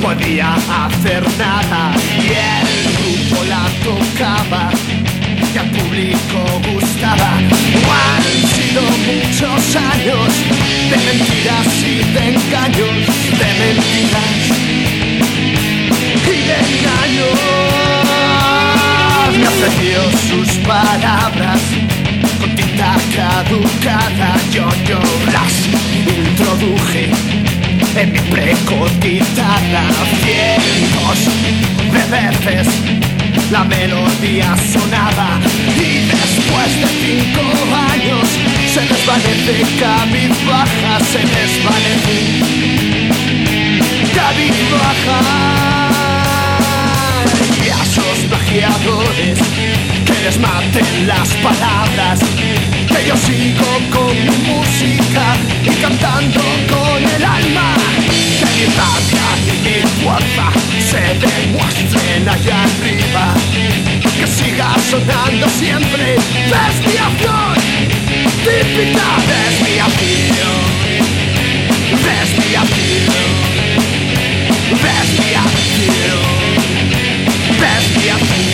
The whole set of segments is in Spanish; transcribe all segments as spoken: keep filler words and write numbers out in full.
podía hacer nada y el grupo la tocaba y al público gustaba. Han sido muchos años de mentiras y de engaños, de mentiras y de engaños. Me ofreció sus palabras con tinta caducada, yo, yo las introduje en mi precotizada. Cientos de veces la melodía sonaba y después de cinco años se desvanece cabizbaja, se desvanece cabizbaja. Y a esos plagiadores que les maten las palabras, que yo sigo con mi música y cantando con el alma, que mi rabia y mi fuerza se demuestren allá arriba, que siga sonando siempre desviación, típica desviación, desviación, desviación, desviación.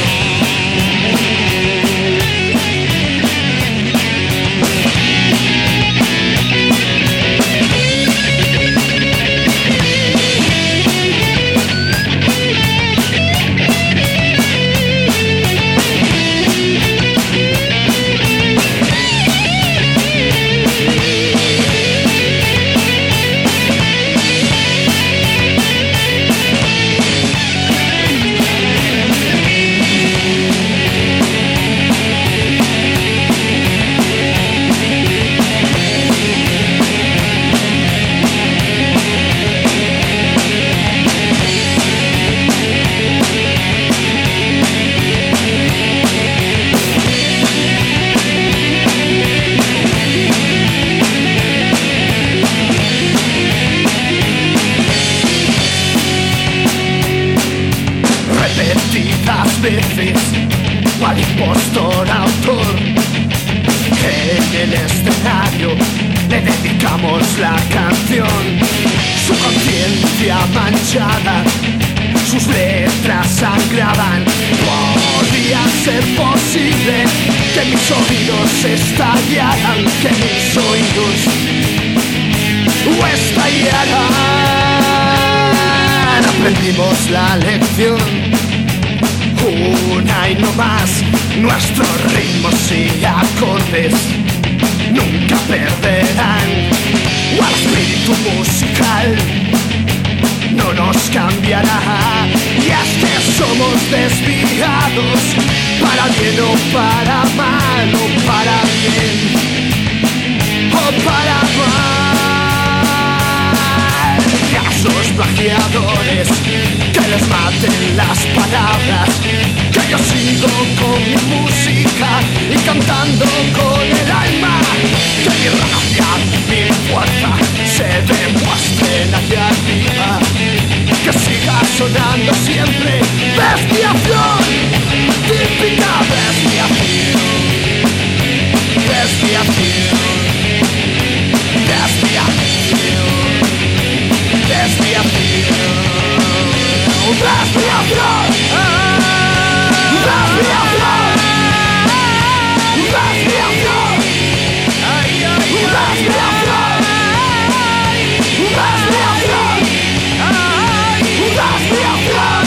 Veces, cual impostor autor, en el escenario le dedicamos la canción. Su conciencia manchada, sus letras sangraban. Podía ser posible que mis oídos estallaran, que mis oídos estallaran. Aprendimos la lección, una y no más, nuestros ritmos y acordes nunca perderán. O el espíritu musical no nos cambiará. Y es que somos desviados, para bien o para mal, o para bien o para mal. Y a esos plagiadores que les maten las palabras, que yo sigo con mi música y cantando con el alma, que mi rabia, mi fuerza se demuestren allá arriba, que siga sonando siempre desviación, típica desviación, desviación, desviación, desviación. Desviación, desviación, desviación, desviación, desviación, desviación,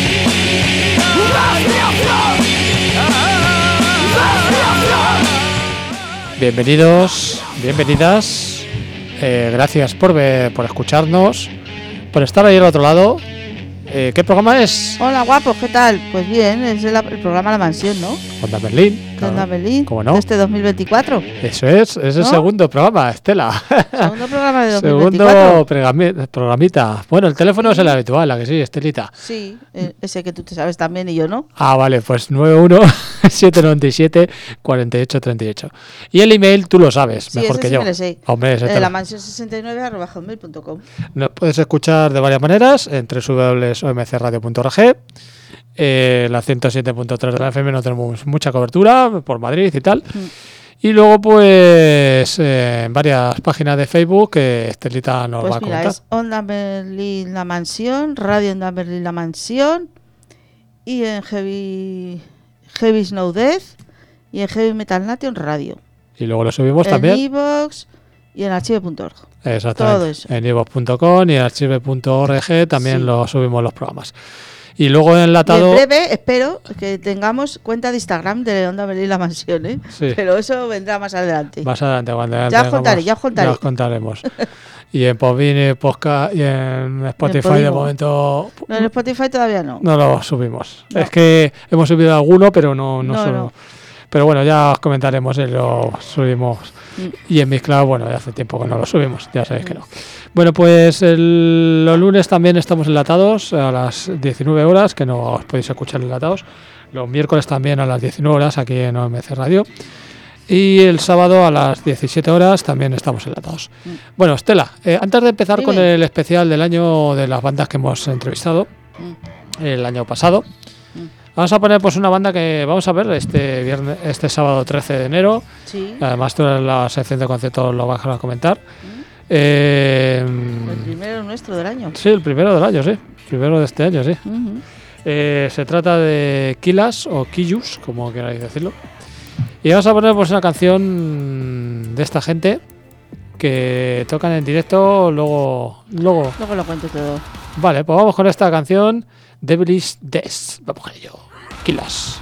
desviación. Bienvenidos, bienvenidas, eh, gracias por ver, por escucharnos, por estar ahí al otro lado. Eh, ¿Qué programa es? Hola guapos, ¿qué tal? Pues bien, es el, el programa La Mansión, ¿no? Onda Berlín. Claro. Onda Berlín, ¿cómo no? De este dos mil veinticuatro. Eso es, es el ¿no? segundo programa, Estela. Segundo programa de dos mil veinticuatro. Segundo programi- programita. Bueno, el teléfono sí. Es el habitual, ¿a que sí, Estelita? Sí, ese que tú te sabes también y yo no. Ah, vale, pues nueve uno siete nueve siete cuatro ocho tres ocho. Y el email tú lo sabes, sí, mejor ese que sí yo. Me lo sé. Hombre, ese eh, te... la mansión sesenta y nueve arroba hotmail punto com. Nos puedes escuchar de varias maneras en doble u doble u doble u punto o m c radio punto org. Eh, la ciento siete punto tres de la F M no tenemos mucha cobertura por Madrid y tal. Mm. Y luego, pues, eh, en varias páginas de Facebook que Estelita nos pues va a mira, comentar. es Onda Berlín La Mansión, Radio Onda Berlín La Mansión, y en Heavy, Heavy Snow Death, y en Heavy Metal Nation Radio. Y luego lo subimos en también. iVoox y en archive punto org. Exactamente. Todo eso. En iVoox punto com y en archive punto org también Sí. lo subimos los programas. Y luego Y enlatado. en breve espero que tengamos cuenta de Instagram de Onda Berlín La Mansión, ¿eh? Sí. Pero eso vendrá más adelante. Más adelante, cuando Ya os tengamos- contaré, ya os contaré. ya os contaremos. Y en Podbean y Podcast y en Spotify de Podimo. momento No, en Spotify todavía no. no lo subimos. No. Es que hemos subido alguno, pero no, no, No, solo- no. Pero bueno, ya os comentaremos y lo subimos. Mm. Y en Mixcloud, bueno, ya hace tiempo que no lo subimos, ya sabéis que no. Bueno, pues el- los lunes también estamos enlatados a las diecinueve horas, que no os podéis escuchar enlatados. Los miércoles también a las diecinueve horas aquí en O M C Radio. Y el sábado a las diecisiete horas también estamos enlatados. Mm. Bueno, Estela, eh, antes de empezar Dime. con el especial del año de las bandas que hemos entrevistado Mm. el año pasado, Mm. vamos a poner pues una banda que vamos a ver este viernes, este sábado trece de enero. Sí, Además, tú en la sección de conceptos lo vas a comentar. Mm. Eh, el primero nuestro del año. sí, el primero del año, sí. Primero de este año, sí. Ujú. Eh, se trata de Kilas o Killus, como queráis decirlo. Y vamos a poner pues una canción de esta gente que tocan en directo, luego, luego. Luego lo cuento todo. Vale, pues vamos con esta canción, Devilish Death. Vamos con ello. Kilas.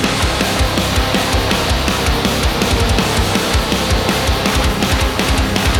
Devilish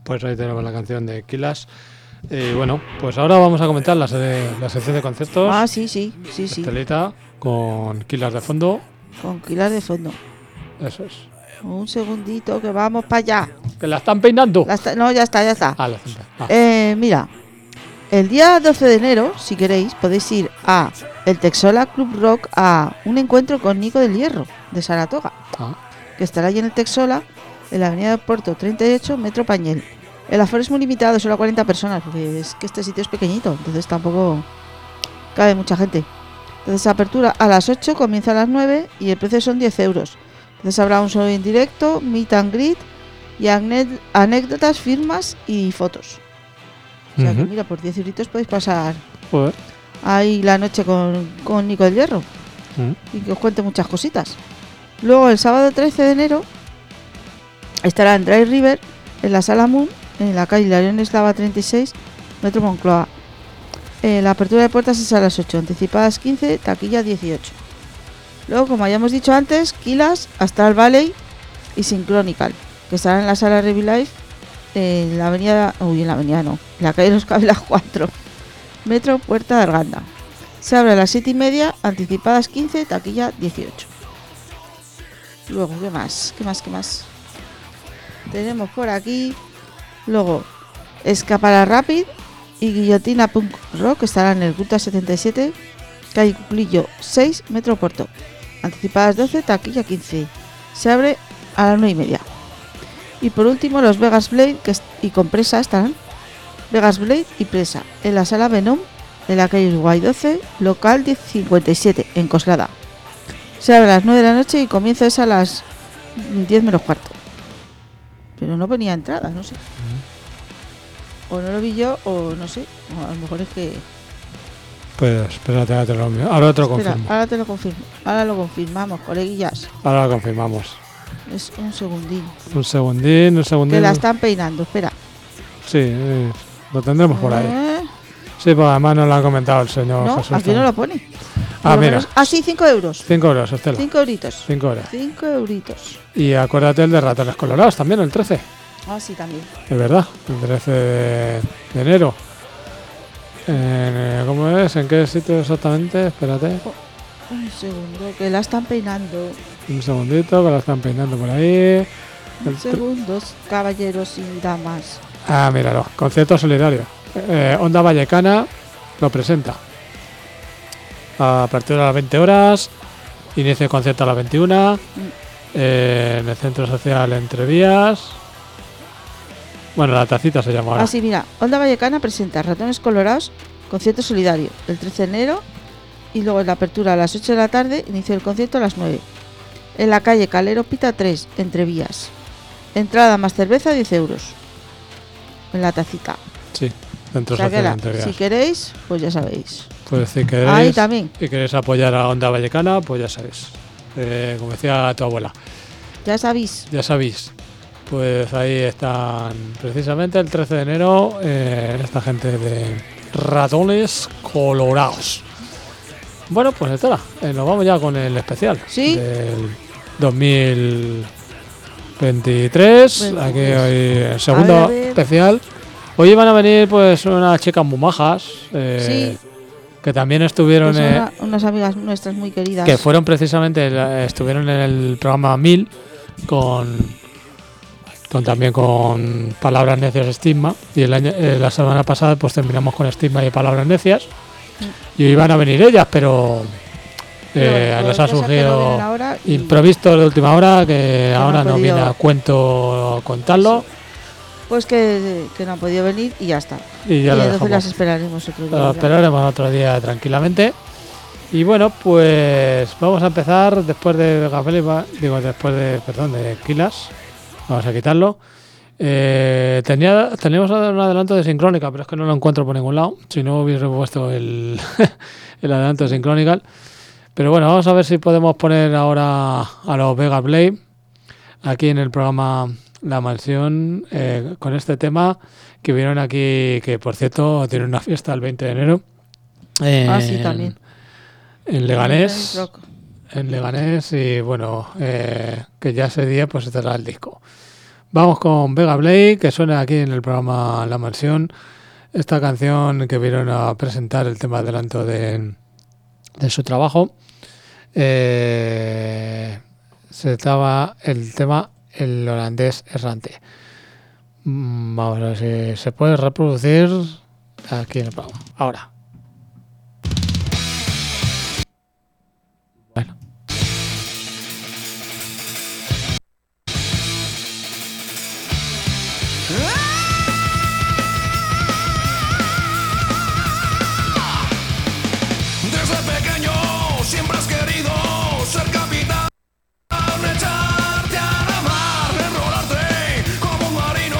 Pues ahí tenemos la canción de Kilas. Y bueno, pues ahora vamos a comentar la, sede- la sección de conceptos. Ah, sí, sí, sí, sí. Estelita con Kilas de fondo. Con Kilas de fondo. Eso es. Un segundito que vamos para allá. Que la están peinando. La está- no, ya está, ya está. Ah, la cinta. Ah. Eh, mira, el día doce de enero, si queréis, podéis ir a el Texola Club Rock a un encuentro con Nico del Hierro, de Saratoga, Ah. que estará allí en el Texola, en la avenida de Puerto treinta y ocho, Metro Pañel. El aforo es muy limitado, solo a cuarenta personas, porque es que este sitio es pequeñito, entonces tampoco cabe mucha gente. Entonces, apertura a las ocho, comienza a las nueve y el precio son diez euros. Entonces habrá un solo en directo, meet and greet y ane- anécdotas, firmas y fotos. O sea que Ujú. mira, por diez euritos podéis pasar Joder. ahí la noche con, con Nico del Hierro Mm. y que os cuente muchas cositas. Luego el sábado trece de enero estará en Dry River, en la Sala Moon, en la calle Larión Eslava treinta y seis, Metro Moncloa. Eh, la apertura de puertas es a las ocho, anticipadas quince, taquilla dieciocho. Luego, como hayamos dicho antes, Kilas, Astral Valley y Synchronical, que estarán en la Sala Revi Life, en la avenida, uy, en la avenida no, en la calle Los Cabelas cuatro, Metro Puerta de Arganda. Se abre a las siete y media, anticipadas quince, taquilla dieciocho. Luego, ¿qué más? ¿Qué más? ¿Qué más? Tenemos por aquí, luego, Escapara Rapid y Guillotina Punk Rock, que estarán en el Gruta setenta y siete, calle Cuclillo seis, Metro Puerto. Anticipadas doce, taquilla quince. Se abre a las nueve y media. Y por último, los Vegas Blade que es- y con Presa estarán. Vegas Blade y Presa en la sala Venom de la calle Uruguay doce, local diez cincuenta y siete, en Coslada. Se abre a las nueve de la noche y comienza es a las diez menos cuarto. Pero no ponía entrada, no sé. O no lo vi yo, o no sé. O a lo mejor es que. Pues espérate, ahora te lo, ahora te lo Espera, confirmo. ahora te lo confirmo. Ahora lo confirmamos, coleguillas. Ahora lo confirmamos. Es un segundín. Un segundín, un segundín. Que la están peinando, espera. Sí, eh, lo tendremos por ahí. Eh, Sí, pues además nos lo ha comentado el señor no, Jesús. aquí no también. lo pone. Ah, Por lo mira. menos- ah, sí, cinco euros. cinco euros, Estela. cinco euritos. cinco euros. cinco euritos. Y acuérdate el de ratones colorados también, el trece. Ah, sí, también. Es verdad, el trece de, de enero. Eh, ¿Cómo es? ¿En qué sitio exactamente? Espérate. Un segundo, que la están peinando. Un segundito, que la están peinando por ahí. El tr- Segundos, caballeros y damas. Ah, míralo. Concierto solidario. Eh, Onda Vallecana lo presenta. A partir de las veinte horas. Inicio de concierto a las veintiuna. Eh, en el Centro Social Entrevías. Bueno, la tacita se llama ahora. Ah, sí, mira. Onda Vallecana presenta Ratones Colorados, concierto solidario, el trece de enero. Y luego en la apertura a las ocho de la tarde, inicio del concierto a las nueve. En la calle Calero Pita tres, Entrevías. Entrada más cerveza, diez euros. En la tacita. Sí, Centro O sea que Social la- Entrevías. si queréis, pues ya sabéis. Pues si queréis, Ahí también. y queréis apoyar a Onda Vallecana, pues ya sabéis. Eh, como decía tu abuela, Ya sabéis. ya sabéis. Pues ahí están precisamente el trece de enero eh, esta gente de Ratones Colorados. Bueno, pues está. Eh, nos vamos ya con el especial Sí. del dos mil veintitrés. veintitrés. Aquí hoy el segundo A ver, a ver. especial. Hoy van a venir pues unas chicas muy majas. eh, Sí. Que también estuvieron Que son eh, una- unas amigas nuestras muy queridas. que fueron precisamente eh, estuvieron en el programa mil con con también con Palabras Necias Estigma, y el año, eh, la semana pasada pues terminamos con Estigma y Palabras Necias, y iban a venir ellas, pero eh, Pero les por ha cosas que no surgido vienen ahora y- imprevisto de última hora, que no ahora han no podido- viene a cuento contarlo, Pues que, que no han podido venir y ya está. y ya y lo entonces dejamos. las esperaremos otro día. Lo esperaremos otro día tranquilamente. Y bueno, pues vamos a empezar después de Vegafeli, va- digo después de, perdón, de Kilas. Vamos a quitarlo. Eh, tenía, teníamos un adelanto de Synchronical, pero es que no lo encuentro por ningún lado. Si no hubiese puesto el, el adelanto de Synchronical. Pero bueno, vamos a ver si podemos poner ahora a los Vega Blade aquí en el programa La Mansión eh, con este tema que vieron aquí, que por cierto tienen una fiesta el veinte de enero. Ah, sí, en- también. En Leganés. Rock. En Leganés y bueno, eh, que ya ese día pues estará el disco. Vamos con Vega Blade, que suena aquí en el programa La Mansión. Esta canción que vieron a presentar el tema adelanto de, de su trabajo. Eh, se trataba el tema El holandés errante. Vamos a ver si se puede reproducir aquí en el programa. Ahora. Bueno. Desde pequeño siempre has querido ser capitán, echarte a la mar, enrolarte como un marino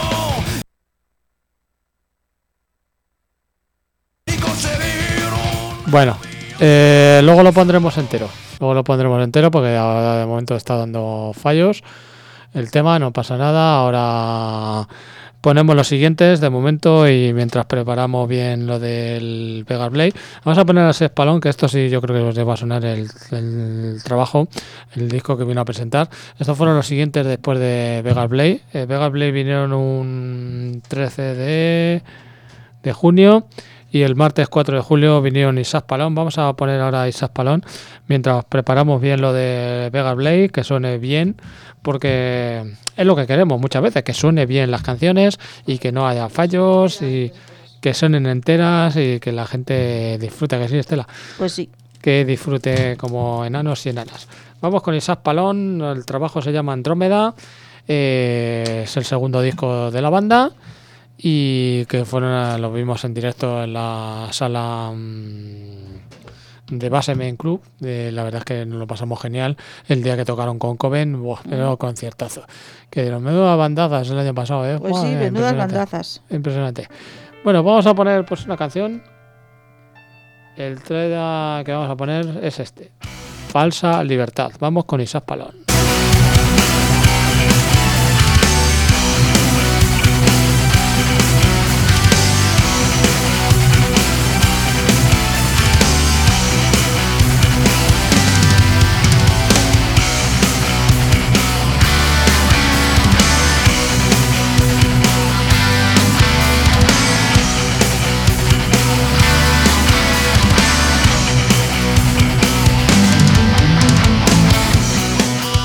y conseguir un... Bueno, eh, luego lo pondremos entero. Luego lo pondremos entero porque ahora de momento está dando fallos el tema, no pasa nada. Ahora ponemos los siguientes de momento y mientras preparamos bien lo del Vegas Blade, vamos a poner a Ses Palón, que esto sí yo creo que os va a sonar el, el trabajo, el disco que vino a presentar. Estos fueron los siguientes después de Vegas Blade. Eh, Vegas Blade vinieron un trece de, de junio. Y el martes cuatro de julio vinieron Isaac Palón. Vamos a poner ahora a Isaac Palón mientras preparamos bien lo de Vegas Blade, que suene bien, porque es lo que queremos muchas veces, que suene bien las canciones y que no haya fallos y que suenen enteras y que la gente disfrute, que sí, Estela. Pues sí. Que disfrute como enanos y enanas. Vamos con Isaac Palón, el trabajo se llama Andrómeda, eh, es el segundo disco de la banda. Y que fueron, lo vimos en directo en la sala mmm, de Base Main Club. De, la verdad es que nos lo pasamos genial el día que tocaron con Coven. Buah, pero conciertazo. Que dieron menudas bandazas el año pasado, ¿eh? Pues Buah, sí, eh, menudas impresionante. bandazas. Impresionante. Bueno, vamos a poner pues una canción. El trailer que vamos a poner es este: Falsa Libertad. Vamos con Isaac Palón. Falsa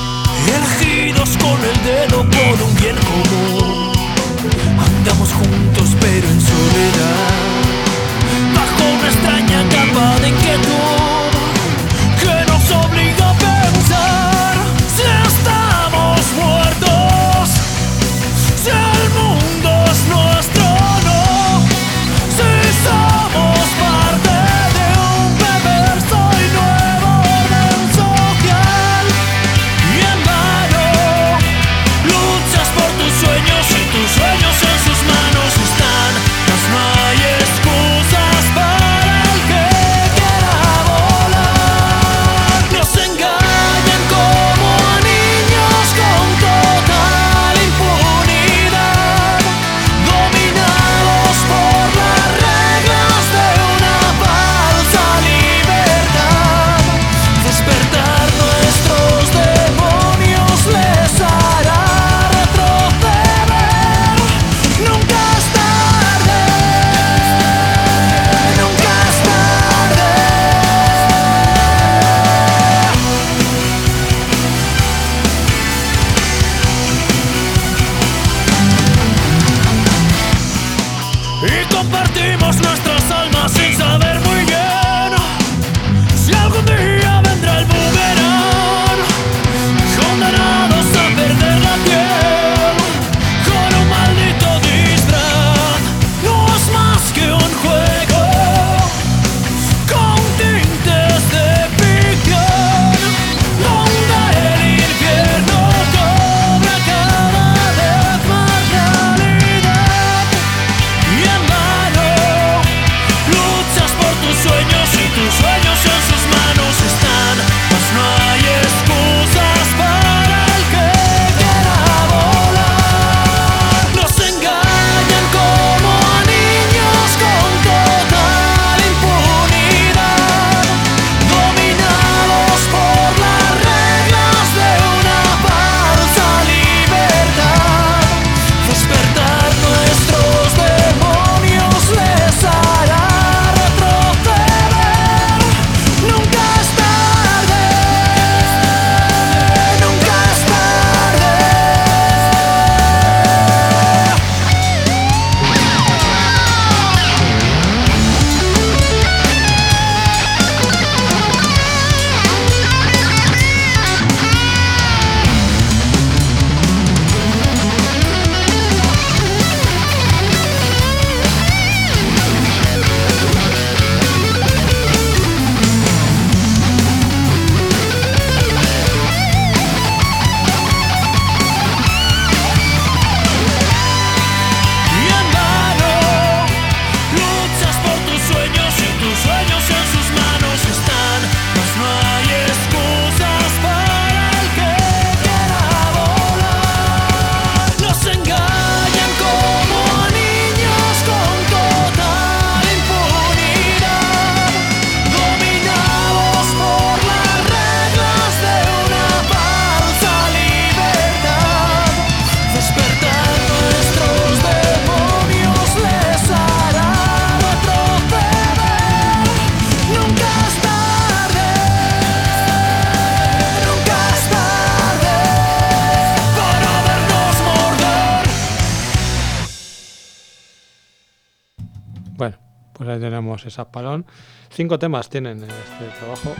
pues ahí tenemos esa Palón. Cinco temas tienen este trabajo.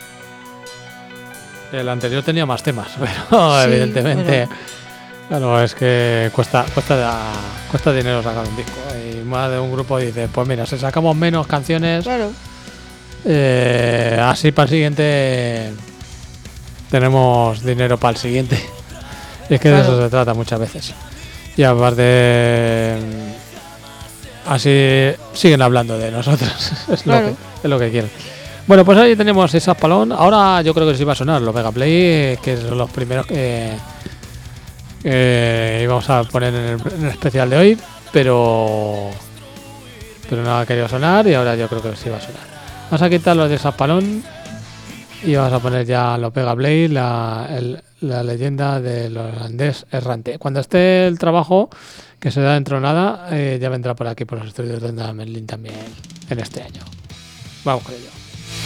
El anterior tenía más temas, pero Sí, evidentemente, bueno. claro, es que cuesta, cuesta, cuesta dinero sacar un disco. Y más de un grupo dice, pues mira, si sacamos menos canciones, Claro. eh, así para el siguiente tenemos dinero para el siguiente. Y es que de Claro. eso se trata muchas veces. Y aparte, así siguen hablando de nosotros. Es, Claro. lo, que, es lo que quieren. Bueno, pues ahí tenemos esa Palón. Ahora yo creo que sí va a sonar los Vega Play, que son los primeros que eh, íbamos a poner en el, en el especial de hoy, pero pero no ha querido sonar y ahora yo creo que sí va a sonar. Vamos a quitar los de esa Palón y vamos a poner ya los Vega Play, la, el- la leyenda del holandés errante. Cuando esté el trabajo, que se da dentro de nada, eh, ya vendrá por aquí, por los estudios de Onda Merlin también en este año. Vamos con ello.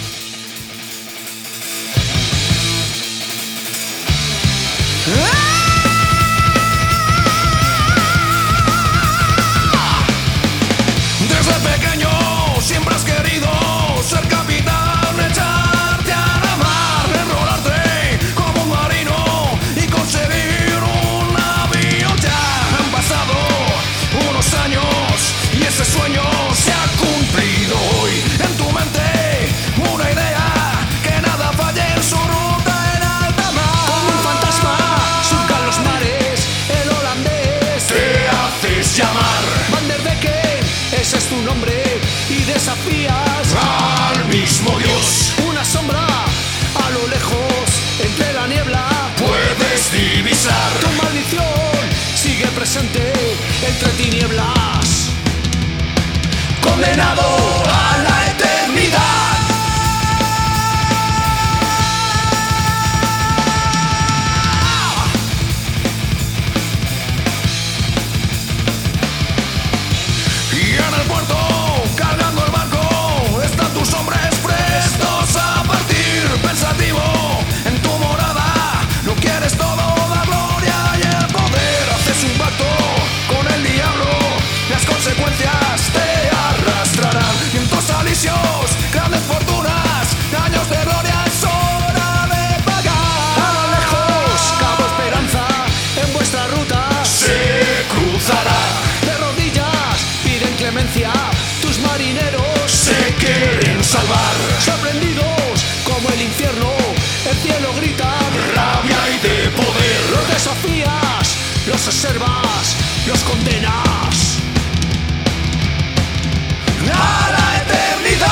Desde pequeño siempre has querido ser capitán, echarte a la mar, enrolarte como un marino y conseguir un avión. Ya han pasado unos años y ese sueño se ha cumplido hoy. En tu mente una idea, que nada falle en su ruta en alta mar. Como un fantasma surcan los mares, el holandés te haces llamar Van der Decken, ese es tu nombre y desafías al mismo Dios. Una sombra a lo lejos, entre la niebla puedes divisar. Tu maldición sigue presente entre tinieblas, condenado a la eternidad. Y en el puerto, cargando el barco, están tus hombres prestos a partir. Pensativo en tu morada, no quieres todo la gloria y el poder. Haces un pacto con el diablo, las consecuencias te arrastrarán. Vientos alisios, grandes fortunas, años de gloria, es hora de pagar. A lo lejos, Cabo Esperanza, en vuestra ruta se cruzará. De rodillas piden clemencia, tus marineros se quieren salvar. Sorprendidos como el infierno, el cielo grita de rabia y de poder. Los desafías, los observas, los condenas a la eternidad.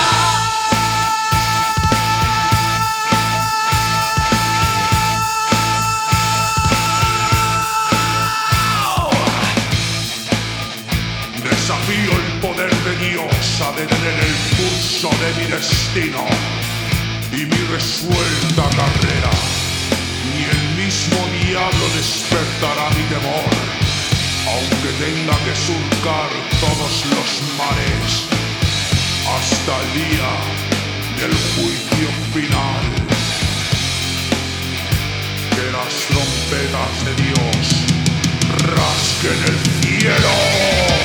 Desafío el poder de Dios a detener el curso de mi destino y mi resuelta carrera. Ni el mismo diablo despertará mi temor, aunque tenga que surcar todos los mares hasta el día del juicio final. Que las trompetas de Dios rasquen el cielo.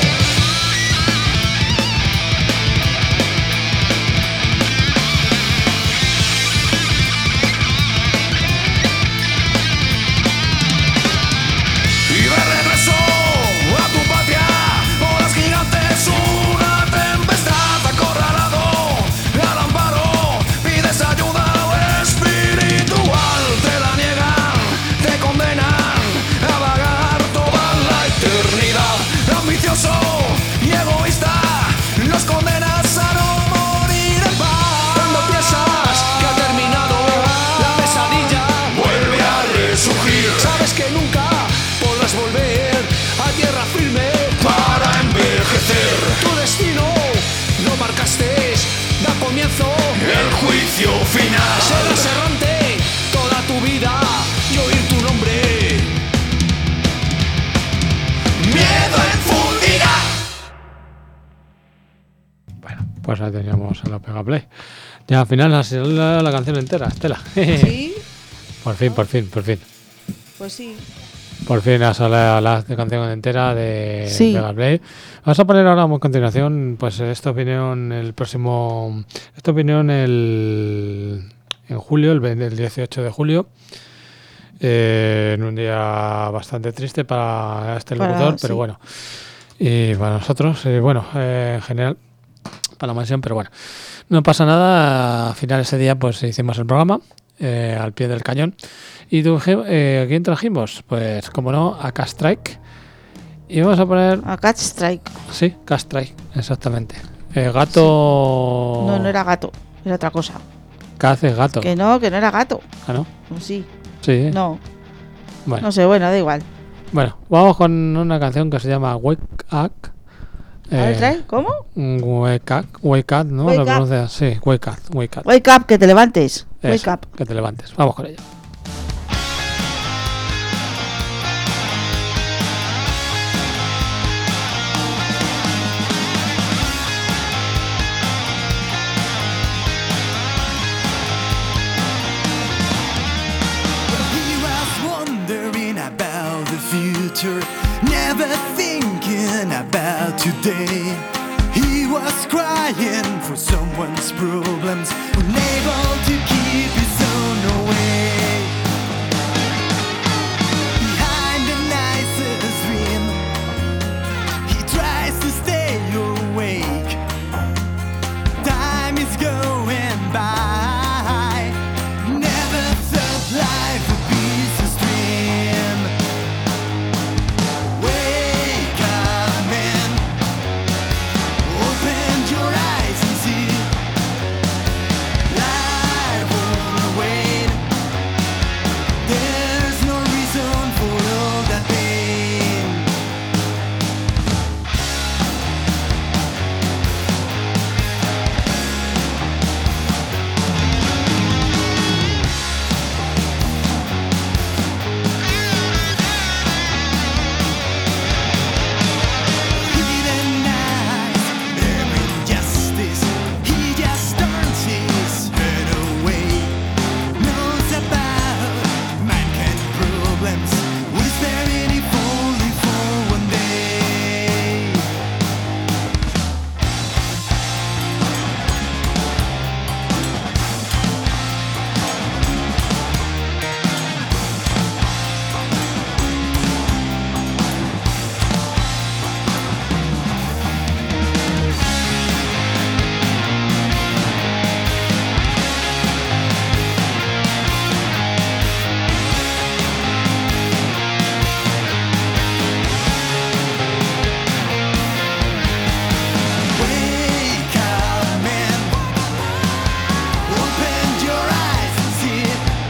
Y de regreso a tu patria, olas gigantes, una tempestad, acorralado al amparo, pides ayuda espiritual. Te la niegan, te condenan a vagar toda la eternidad. Ambicioso y egoísta, los condenas a no morir en paz. Cuando piensas que ha terminado la pesadilla, vuelve a resurgir. Sabes que nunca podrás volver a tierra firme para envejecer. Tu destino lo marcaste, da comienzo el juicio final. Serás errante toda tu vida y oír tu nombre miedo infundirá. Bueno, pues ahí teníamos a los Vega Play. Ya al final ha sido la, la canción entera, Estela. Sí, Por fin, por fin, por fin. pues sí. Por fin ha salido la canción entera de Sí. Mega Blade. Vamos a poner ahora a continuación, pues esta opinión el próximo, esta opinión el en julio, el, veinte el dieciocho de julio, eh, en un día bastante triste para este Para- locutor, sí. pero bueno, y para nosotros, eh, bueno, eh, en general, para la mansión, pero bueno, no pasa nada. Al final ese día, pues hicimos el programa eh, al pie del cañón. ¿Y tú, eh, a quién trajimos? Pues, como no, a K-Strike. Y vamos a poner... A Catch Strike. Sí, K-Strike, exactamente. Eh, gato... No, no era gato, era otra cosa. Kaz es gato. Que no, que no era gato. Ah, ¿no? Sí, Sí. no, Bueno. no sé, bueno, da igual. Bueno, vamos con una canción que se llama Wake Up. A ver, trae, ¿cómo? Wake Up, Wake Up, ¿no? Wake Lo Up. pronuncias, sí, Wake Up, Wake Up. Wake up, que te levantes. Wake Eso, up. que te levantes. Vamos con ella. He was wondering about the future, never thinking about today. He was crying for someone's problems, unable to keep his own away. Behind the nicest dream, he tries to stay awake. Time is going by. Never thought life would be so stream. Wake up, man. Open your eyes and see. Life won't wait. There's no reason for all that pain. Hidden eyes, every injustice, he just turns his head away. Knows about mankind problems, was there any only for one day? Wake up, man. Open your eyes and see.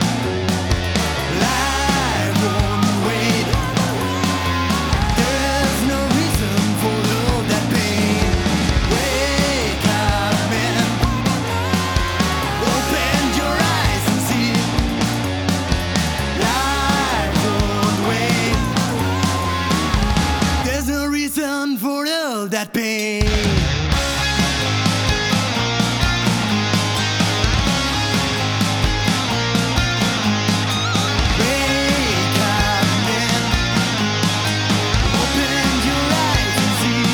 Life won't wait. There's no reason for all that pain. Wake up, man. Open your eyes and see. Life won't wait. There's no reason for all that pain. Wake up, man. Open your eyes and see.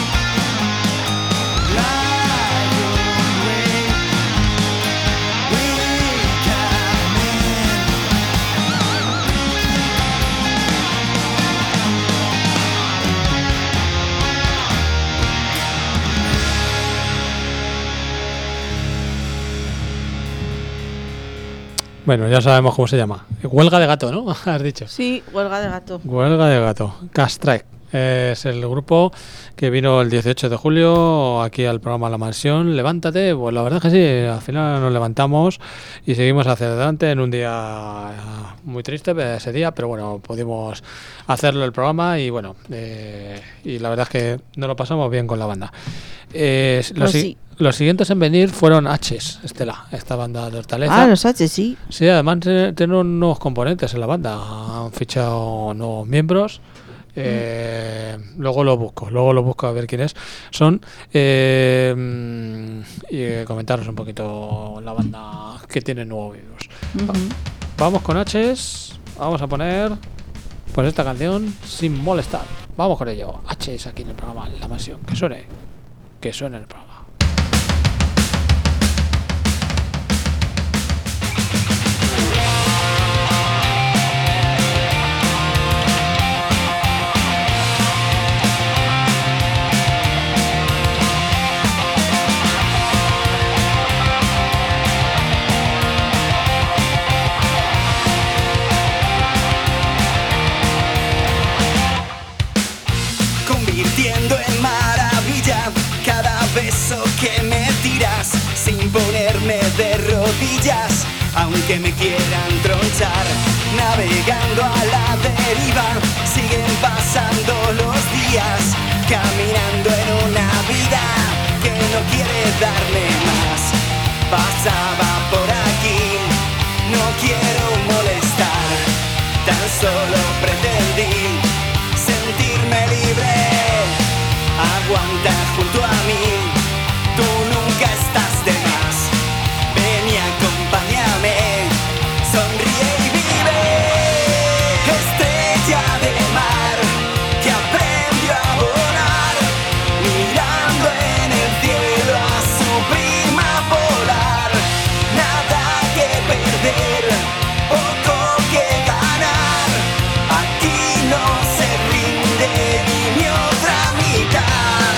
Life won't wait. Wake up, man. Bueno, ya sabemos cómo se llama. Huelga de gato, ¿no? Has dicho. Sí, huelga de gato. Huelga de gato. K-Strike. Es el grupo que vino el dieciocho de julio aquí al programa La Mansión. Levántate. Pues la verdad es que sí, al final nos levantamos y seguimos hacia adelante en un día muy triste ese día, pero bueno, pudimos hacerlo el programa y bueno, eh, y la verdad es que nos lo pasamos bien con la banda. Eh, los, Pues si- sí. los siguientes en venir fueron H's, Estela, esta banda de Hortaleza. Ah, los H, sí. Sí, además eh, tienen unos nuevos componentes en la banda. Han fichado nuevos miembros. Eh, luego lo busco, luego lo busco a ver quién es. Son eh, mm, y eh, comentaros un poquito la banda que tiene nuevos miembros. Ujú. Vamos con H's. Vamos a poner Pues esta canción, Sin Molestar. Vamos con ello. H es aquí en el programa La Mansión. Que suene. Que suene el programa. Convirtiendo en maravilla cada beso que me tiras, sin ponerme de rodillas, aunque me quieran tronchar. Navegando a la deriva, siguen pasando los días, caminando en una vida que no quiere darme más. Pasaba por aquí, no quiero molestar, tan solo pretendí sentirme libre. Aguanta junto a mí, tú nunca estás de más. Ven y acompáñame, sonríe y vive. Estrella de mar que aprendió a volar, mirando en el cielo a su prima polar. Nada que perder, poco que ganar. Aquí no se rinde ni mi otra mitad.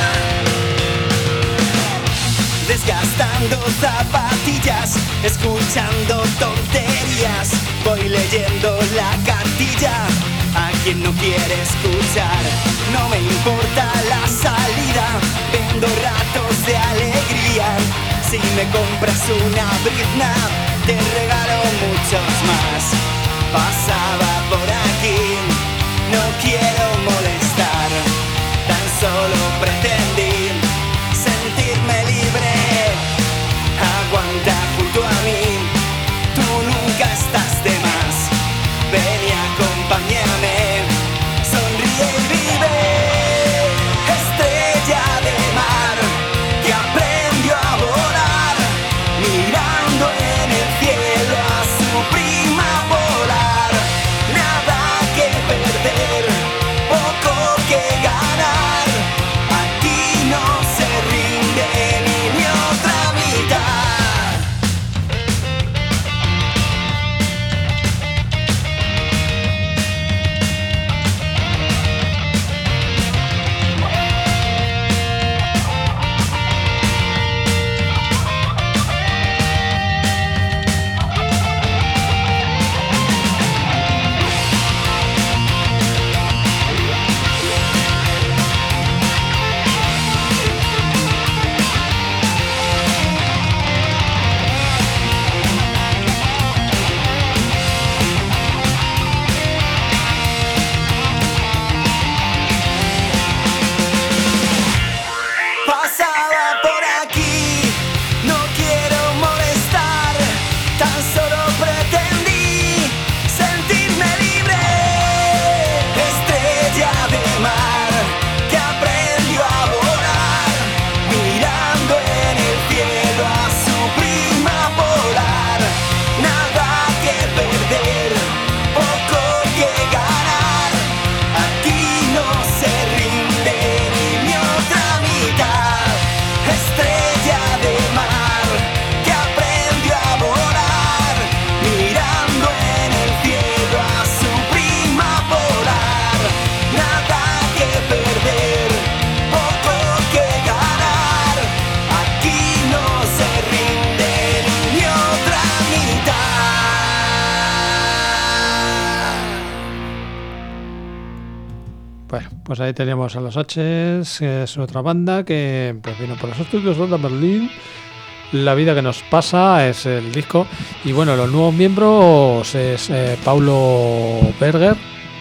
Desgastando zapatillas, escuchando tonterías, voy leyendo la cartilla a quien no quiere escuchar. No me importa la salida, vendo ratos de alegría. Si me compras una brizna, te regalo muchos más. Pasaba por aquí, no quiero molestar, tan solo pretendí sentirme libre. Aguanta junto a mí, tú nunca estás de más. Ven y acompáñame, sonríe y vive. Estrella de mar que aprendió a volar, mirando en el cielo a su prima polar. Nada que perder, poco que ganar. Aquí no se rinde ni mi otra mitad. Pasaba por aquí, no quiero molestar, tan solo pretendí sentirme libre. Estrella de mar que aprendió a volar, mirando en el cielo a su prima polar. Nada que perder, poco que ganar. Aquí no se rinde ni mi otra mitad. Estrella de mar que aprendió a volar, mirando en el cielo a su prima polar. Nada que perder, poco que ganar. Aquí no se rinde ni mi otra mitad. Bueno, pues ahí tenemos a los H, que es otra banda que pues vino por los estudios de Berlín. La vida que nos pasa es el disco. Y bueno, los nuevos miembros es eh, Paulo Berger,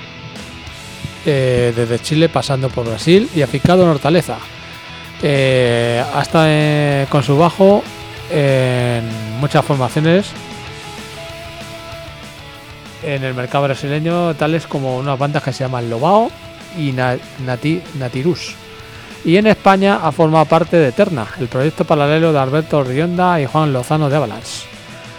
eh, desde Chile pasando por Brasil, y afincado en Hortaleza. Eh, hasta eh, con su bajo en muchas formaciones en el mercado brasileño, tales como unas bandas que se llaman Lobao y Na- Nati- Natirus. Y en España ha formado parte de Eterna, el proyecto paralelo de Alberto Rionda y Juan Lozano de Avalanche.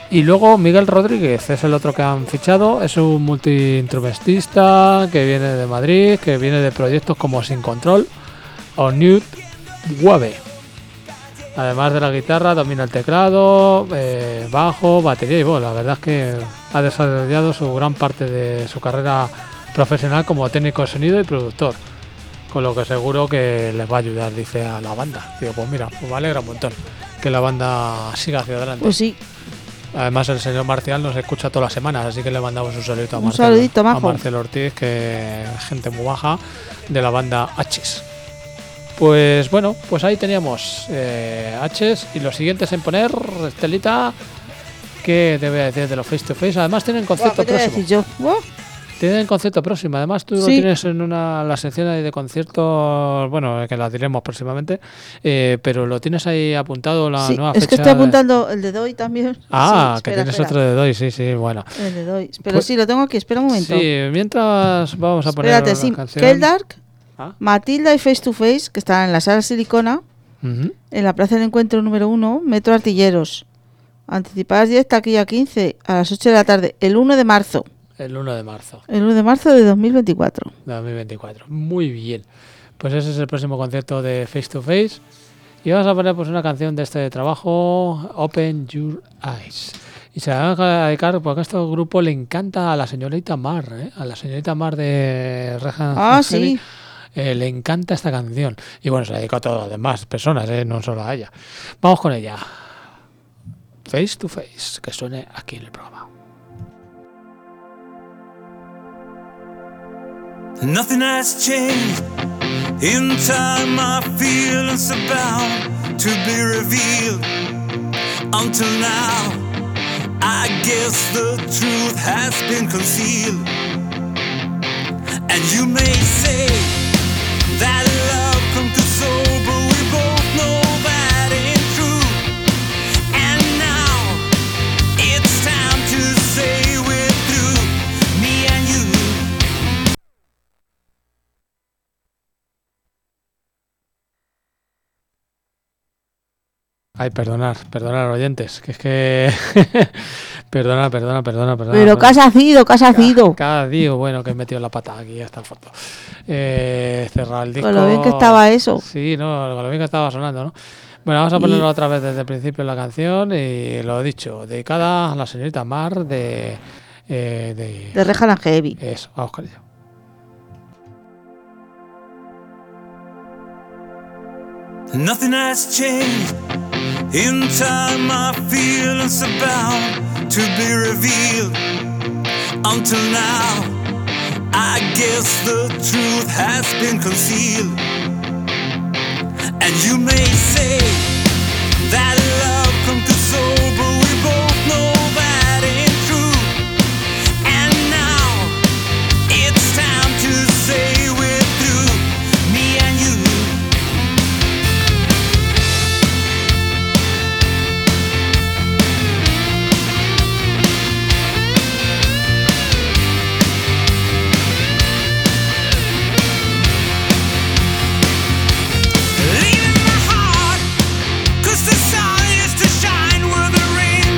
Y luego Miguel Rodríguez es el otro que han fichado, es un multiinstrumentista que viene de Madrid, que viene de proyectos como Sin Control o Nude Wave. Además de la guitarra, domina el teclado, eh, bajo, batería y bueno, la verdad es que ha desarrollado su gran parte de su carrera profesional como técnico de sonido y productor, con lo que seguro que les va a ayudar, dice, a la banda. Digo, pues mira, pues me alegra un montón que la banda siga hacia adelante. Pues sí. Además el señor Marcial nos escucha todas las semanas, así que le mandamos un saludito a Un Marcelo, saludito, a majo. Marcelo Ortiz, que es gente muy baja de la banda H's. Pues bueno, pues ahí teníamos eh, H's y los siguientes en poner, Estelita, que te voy a decir de los Face to Face. Además tienen Buah, concepto ¿qué te voy a próximo. decir yo? Buah. Tienen concepto próximo, además tú lo Sí. tienes en una la sección ahí de conciertos, bueno, que la diremos próximamente, eh, pero lo tienes ahí apuntado la Sí, nueva es fecha. que estoy apuntando el de Doi también. Ah, Sí, que espera, tienes espera. otro de Doi, sí, sí, bueno. El de Doi. Pero Pues- sí, lo tengo aquí, espera un momento. Sí, mientras vamos a poner Espérate, una sí. canción. Keldark, Ah, Matilda y Face to Face, que están en la sala Silicona, ujú. en la Plaza del Encuentro número uno, Metro Artilleros. Anticipadas diez, taquilla quince, a las ocho de la tarde, el uno de marzo. El uno de marzo El uno de marzo de dos mil veinticuatro. de dos mil veinticuatro. Muy bien. Pues ese es el próximo concierto de Face to Face. Y vamos a poner pues una canción de este trabajo, Open Your Eyes. Y se la van a dedicar porque a este grupo le encanta a la señorita Mar, ¿eh? A la señorita Mar de Rejan Ah, Heavy, sí. eh, le encanta esta canción. Y bueno, se la dedica a todas las demás personas, ¿eh? No solo a ella. Vamos con ella. Face to Face, que suene aquí en el programa. Nothing has changed. In time, my feelings are bound to be revealed. Until now, I guess the truth has been concealed. And you may say that love comes to soul, but we both know that ain't true. And now it's time to say we're through, me and you. Ay, perdonar, perdonar oyentes, que es que... perdona, perdona, perdona, perdona. Pero ¿qué has sido? ¿Qué has sido? Cada día, bueno, que he metido la pata aquí, ya está foto. Eh, cerrar el disco. Con lo bien que estaba eso. Sí, no, con lo bien que estaba sonando, ¿no? Bueno, vamos a ponerlo otra vez desde el principio en la canción y lo he dicho, dedicada a la señorita Mar de... Eh, de... De Rejan Heavy. Eso, vamos con ello. Nothing has changed. In time, my feelings are bound to be revealed. Until now, I guess the truth has been concealed. And you may say that love comes to soul, but we both know that ain't true. And now it's time to say we're through, me and you. Leaving my heart, 'cause the sun used to shine where the rain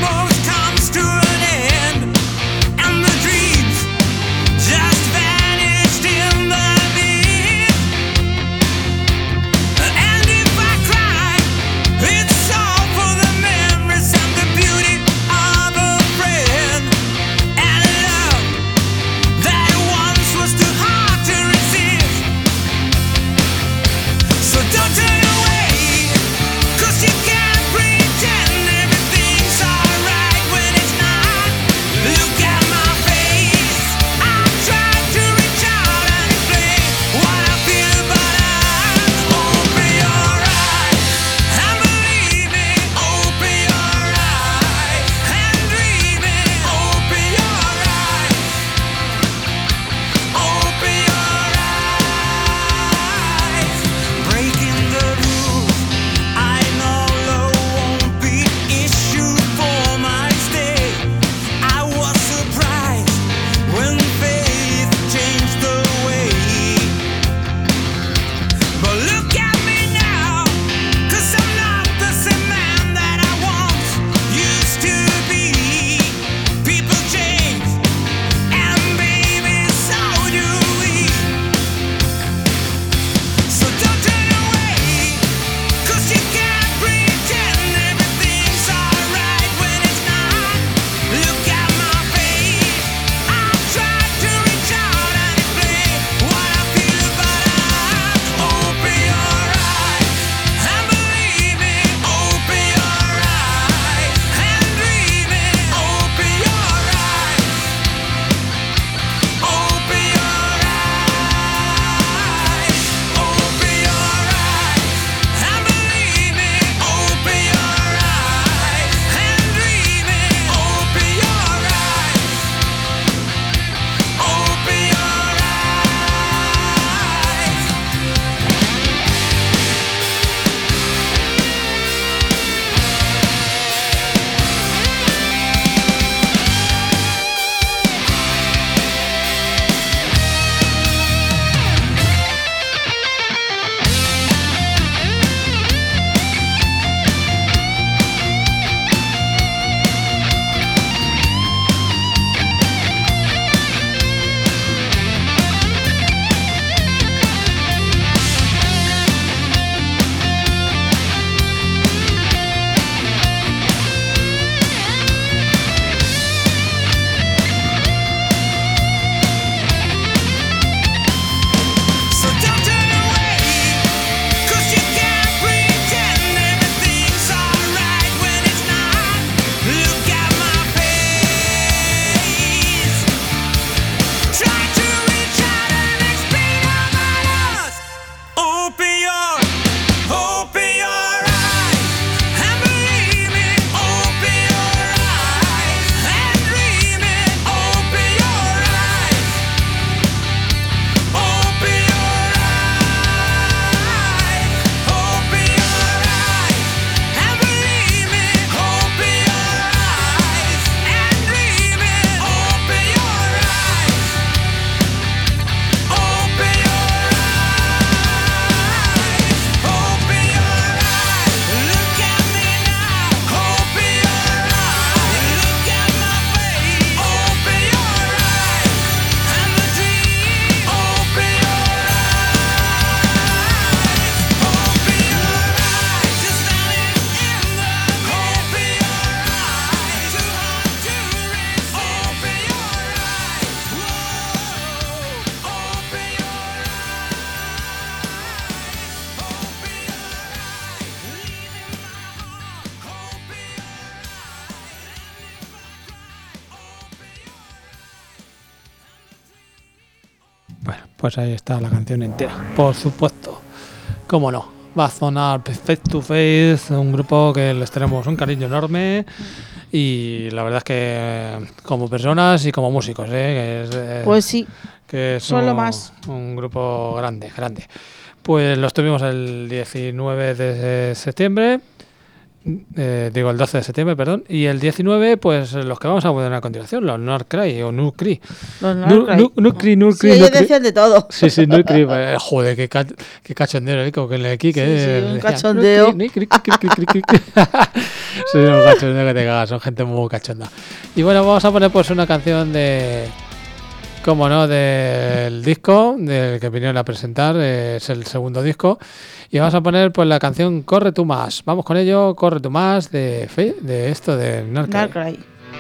pues ahí está la canción entera, por supuesto. Cómo no, va a sonar Face to Face, un grupo que les tenemos un cariño enorme y la verdad es que eh, como personas y como músicos, ¿eh? que es, eh, Pues sí, que es son un, lo más. un grupo grande, grande. Pues los tuvimos el diecinueve de septiembre, eh, digo el doce de septiembre, perdón, y el diecinueve, pues los que vamos a poner a continuación, los Nurcry o Nurcry. Los Nu- Nurcry. nu- Nurcry, Sí, Nurcry, ellos Nurcry. decían de todo. Sí, sí, Nurcry. eh, Joder, qué, ca- qué cachondero, ¿eh? Como que el de aquí, que Sí, sí, es- un decía, cachondeo. Nurcry, cri, cri, cri, cri, cri, cri. Sí, un cachondeo que te cagas, son gente muy cachonda. Y bueno, vamos a poner pues una canción de... Como no, del disco del que vinieron a presentar, eh, es el segundo disco. Y vamos a poner pues la canción Corre tú más. Vamos con ello, Corre tú más de fe, de esto de Nurcry. Nurcry.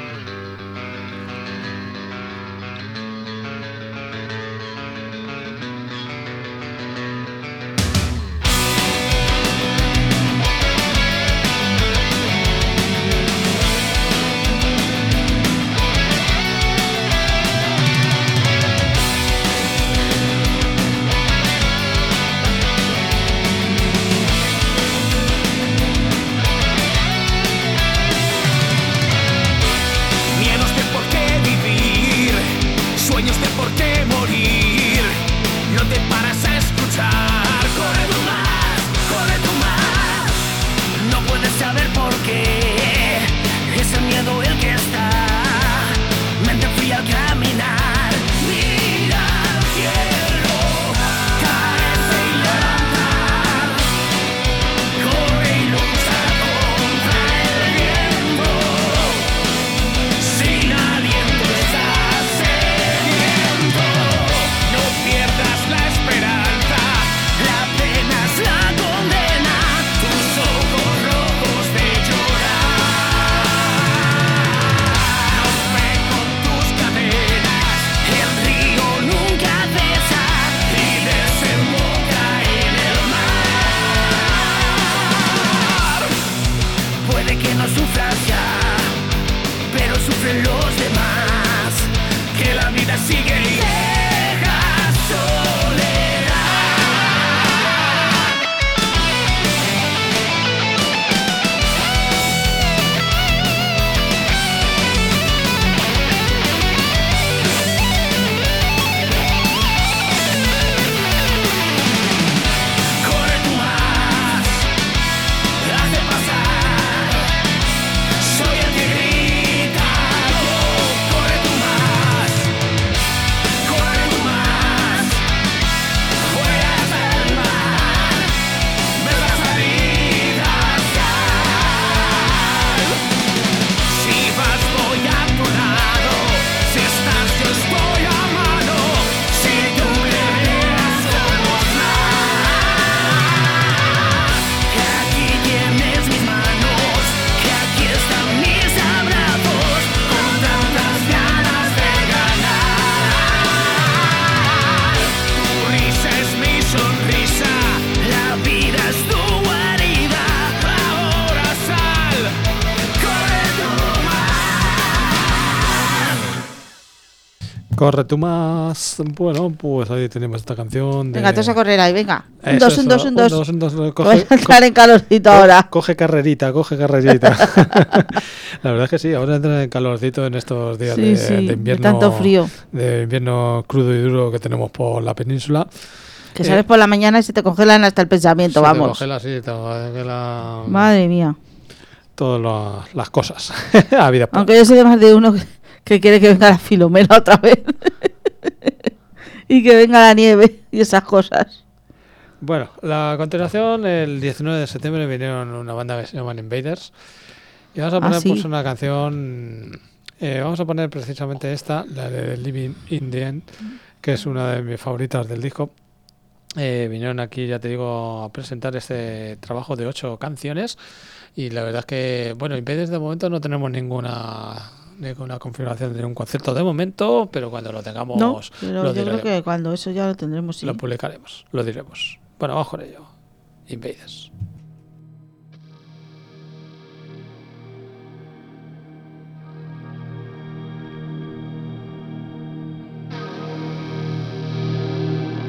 Miedos de por qué vivir, sueños de por qué morir. No te paras a escuchar. Corre tú más, corre tú más. No puedes saber por qué. Es el miedo el que está. Mente fría al caminar. Mira al cielo, caerse y levantar. Corre y lucha contra el viento. Sin aliento estás sediento. No pierdas la esperanza. La pena es la condena. Tus ojos rojos de llorar. Rompe con tus cadenas. El río nunca cesa y desemboca en el mar. Puede que no sufras ya, pero sufren los demás. Que la vida sigue y deja soledad. Corre tú más, hazte pasar. Soy el que grita, oh, corre tú más, corre tú más, fuera hasta el mar, ves la salida, sal. Si vas voy a tu lado, si estás yo estoy a mano, si tú le veas somos más. Que aquí tienes mis manos, que aquí están mis abrazos, con tantas ganas de ganar. Tu risa es mi sonrisa, la vida es tu herida. Ahora sal, corre tú más. Corre tú más. Bueno, pues ahí tenemos esta canción. De... Venga, todos a correr ahí, venga. Un Eso, dos, un eso, dos, un dos. un dos, Voy Coge, a entrar en calorcito ahora. coge carrerita, coge carrerita. La verdad es que sí, ahora entra en calorcito en estos días Sí, de, sí, de de invierno. tanto frío. De invierno crudo y duro que tenemos por la península. Que Eh, sales por la mañana y se te congelan hasta el pensamiento, Se te vamos. congela, sí, te congela Madre mía. todas la- las cosas. A vida. Aunque yo sé de más de uno que, que quiere que venga la Filomena otra vez. Y que venga la nieve y esas cosas. Bueno, la continuación, el diecinueve de septiembre vinieron una banda que se llaman Invaders. Y vamos a Ah, poner sí. pues una canción. eh, vamos a poner precisamente esta, la de Living in the End, que es una de mis favoritas del disco. Eh, vinieron aquí, ya te digo, a presentar este trabajo de ocho canciones. Y la verdad es que, bueno, Invaders de momento no tenemos ninguna, ninguna confirmación de un concierto de momento, pero cuando lo tengamos, No, pero lo yo creo diremos, que cuando eso ya lo tendremos, sí. lo publicaremos, lo diremos. Bueno, vamos con ello. Invaders. Corre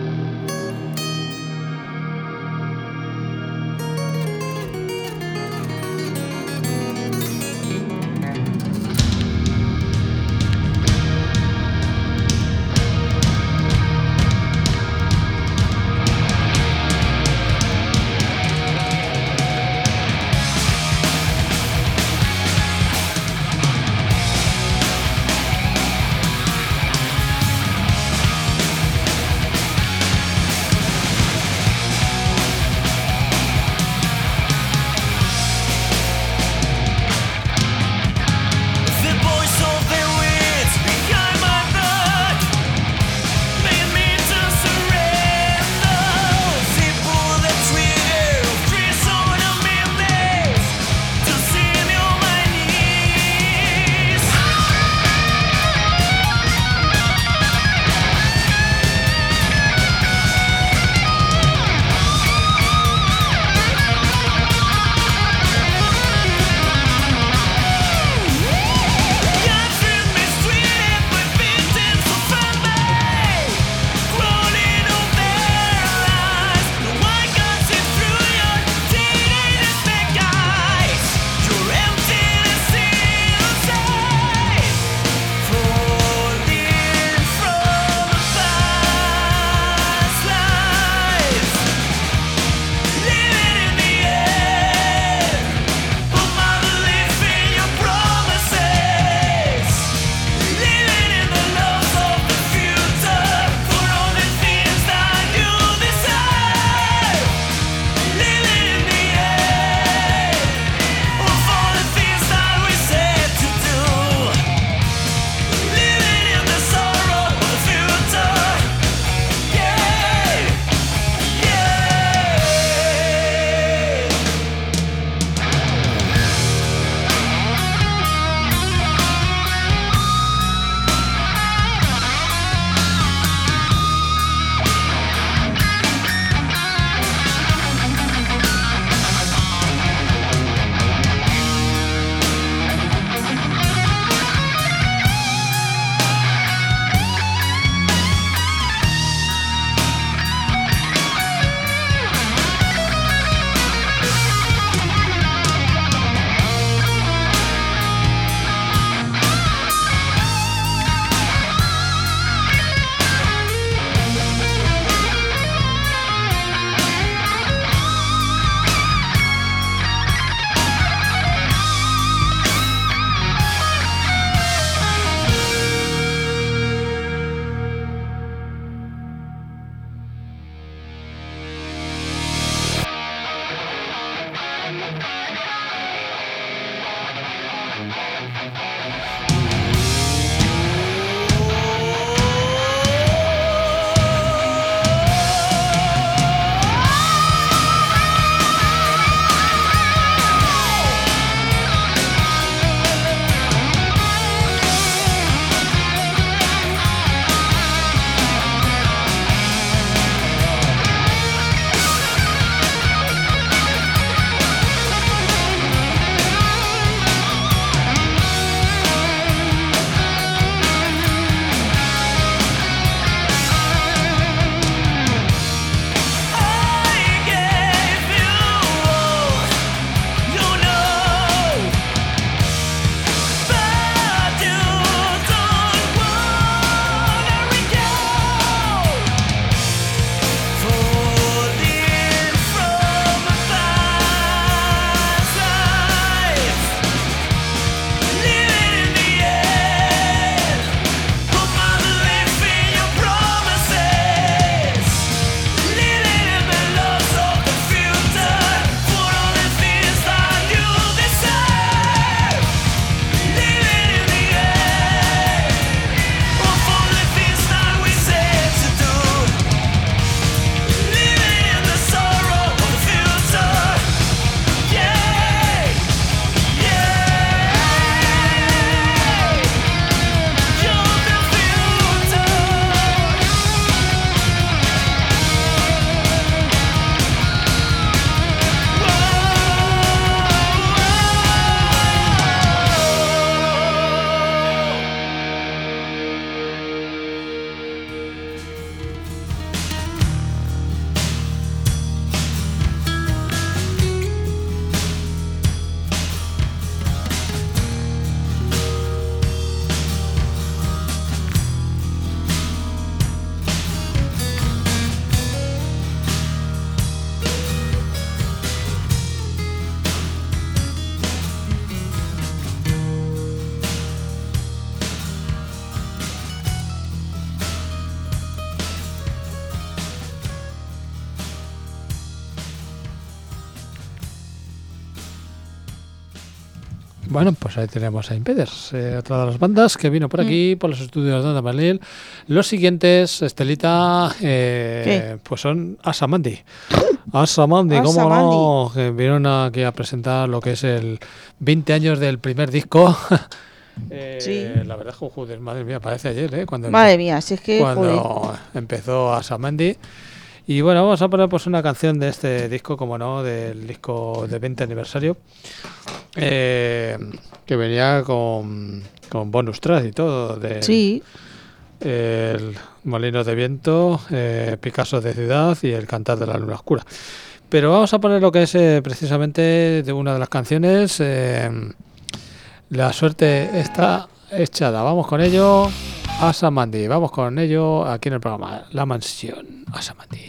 Bueno, pues ahí tenemos a Impeders, eh, otra de las bandas que vino por aquí, mm. por los estudios de Onda Berlín. Los siguientes, Estelita, eh, pues son Asamandi. Asamandi, ¿cómo no? Que vinieron aquí a presentar lo que es el veinte años del primer disco. eh, sí. La verdad, joder, madre mía, parece ayer, ¿eh? Cuando madre mía, si es que cuando joder. empezó Asamandi. Y bueno, vamos a poner pues una canción de este disco, como no, del disco de veinte aniversario, eh, que venía con, con bonus track y todo. De, sí. El Molinos de Viento, eh, Picasso de Ciudad y El Cantar de la Luna Oscura. Pero vamos a poner lo que es eh, precisamente de una de las canciones, eh, La suerte está echada. Vamos con ello. Asamandi, vamos con ello aquí en el programa La Mansión Asamandi.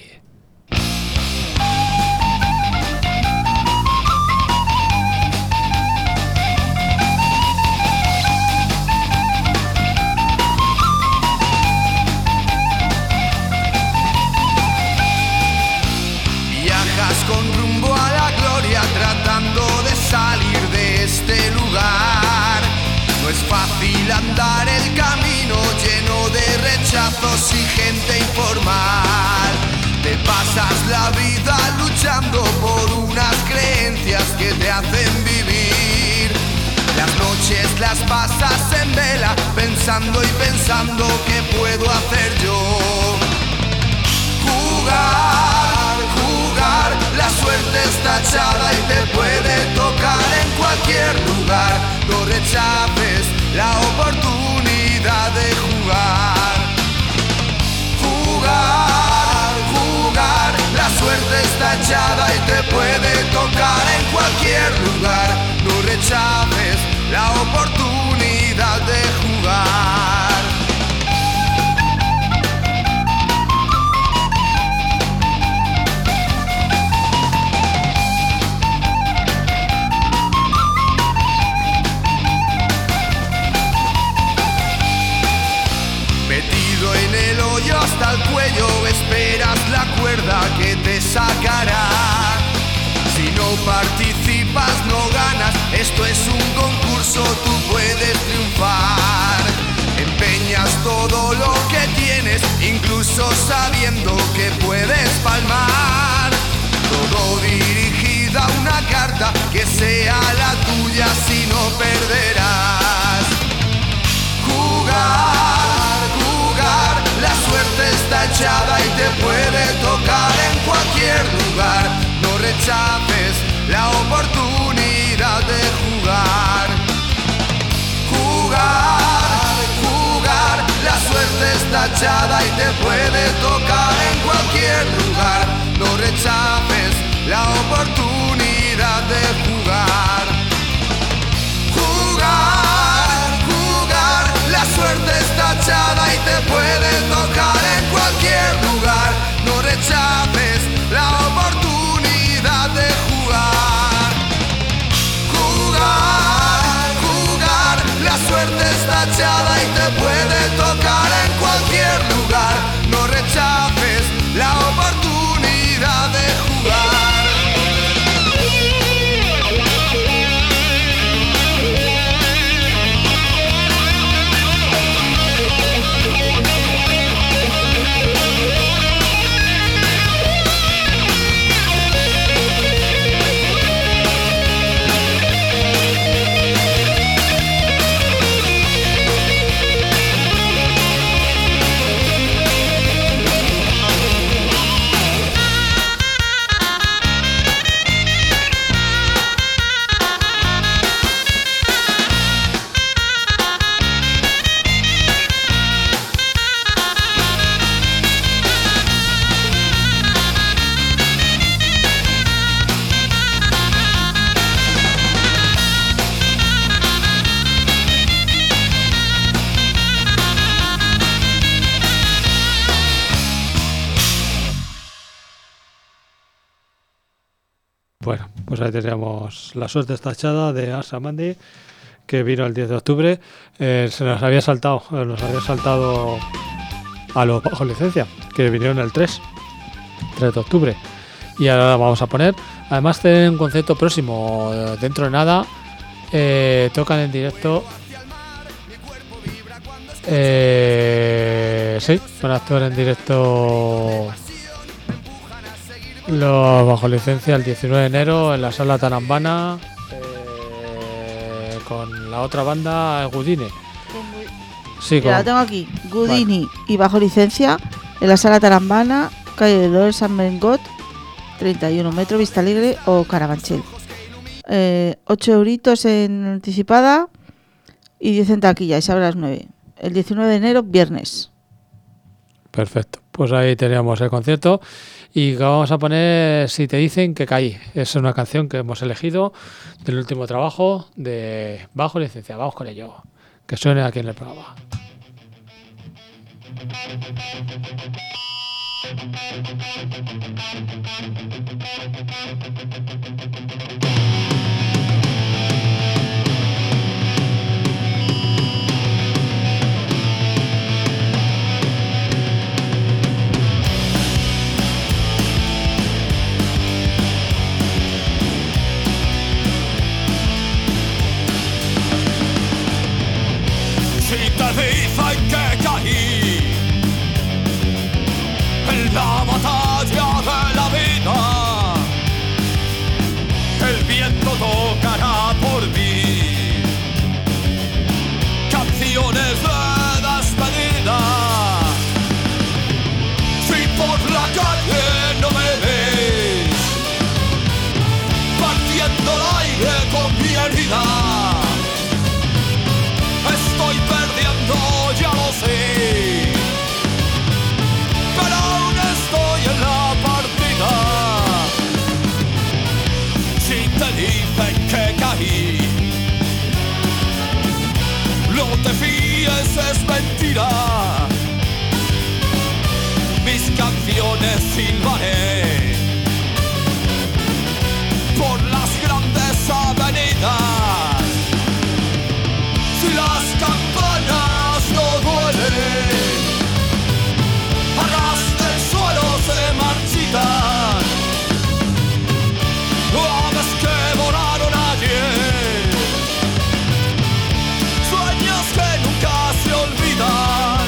Viajas con rumbo a la gloria tratando de salir de este lugar. No es fácil andar el camino lleno de rechazos y gente informal. Te pasas la vida luchando por unas creencias que te hacen vivir. Las noches las pasas en vela pensando y pensando qué puedo hacer yo. Jugar, jugar, la suerte está echada y te puede tocar en cualquier lugar. No rechaces la oportunidad de jugar. Jugar, jugar, la suerte está echada y te puede tocar en cualquier lugar. No rechaces la oportunidad de jugar. En el hoyo hasta el cuello esperas la cuerda que te sacará. Si no participas no ganas, esto es un concurso, tú puedes triunfar. Empeñas todo lo que tienes, incluso sabiendo que puedes palmar. Todo dirigido a una carta que sea la tuya, si no perderás. Jugar, jugar, la suerte está echada y te puede tocar en cualquier lugar. No rechaces la oportunidad de jugar. Jugar, jugar, la suerte está echada y te puede tocar en cualquier lugar. No rechaces la oportunidad de jugar. Jugar, jugar, la suerte está echada y te puede tocar en cualquier lugar. No rechaces la oportunidad de jugar. Jugar, jugar, la suerte está echada y te puede tocar en cualquier lugar. No rechaces la oportunidad de jugar. Bueno, pues ahí teníamos La suerte está echada de Asamandi, que vino el diez de octubre. Eh, se nos había saltado, eh, nos había saltado a los bajo licencia, que vinieron el tres de octubre. Y ahora vamos a poner, además de un concepto próximo, eh, dentro de nada, Eh, tocan en directo. Eh, sí, van a actuar en directo los bajo licencia el diecinueve de enero en la sala Tarambana eh, con la otra banda Gudine. Sí, Mira, la con, tengo aquí. Gudini y bajo licencia en la sala Tarambana, calle de Dolores San Mengot, treinta y uno Metro Vista Alegre o Carabanchel. Eh, ocho euritos en anticipada y diez en taquilla y se abre a las nueve. El diecinueve de enero, viernes. Perfecto, pues ahí teníamos el concierto y que vamos a poner Si te dicen que caí. Es una canción que hemos elegido del último trabajo de bajo licencia. Vamos con ello, que suene aquí en el programa. Si te dicen que caí en la batalla de la vida, el viento tocará por mí canciones de despedida. Si por la calle no me ves partiendo el aire con mi herida, estoy perdiendo, ya lo sé, pero aún estoy en la partida. Si te dicen que caí, no te fíes, es mentira. Mis canciones silbaré por las grandes avenidas. Si las campanas no duelen, a ras del suelo se marchitan. Aves que volaron ayer, sueños que nunca se olvidan.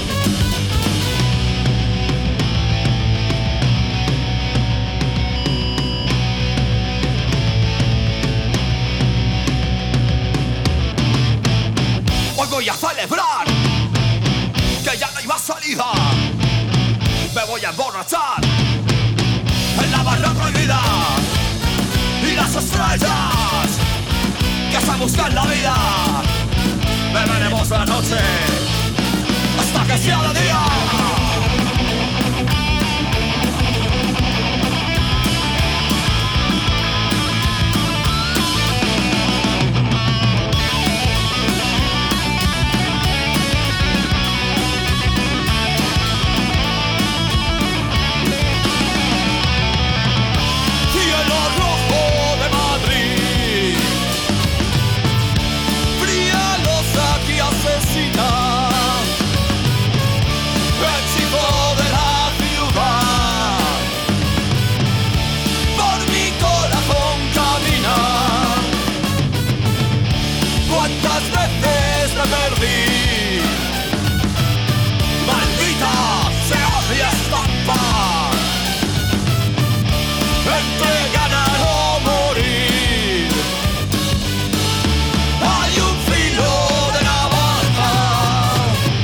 Hoy voy a celebrar que ya no hay más salida. Me voy a emborrachar en la barra prohibida. Y las estrellas que se buscan la vida, beberemos la noche hasta que sea de día. Perdí, maldita sea mi estampa, entre ganar o morir hay un filo de navaja.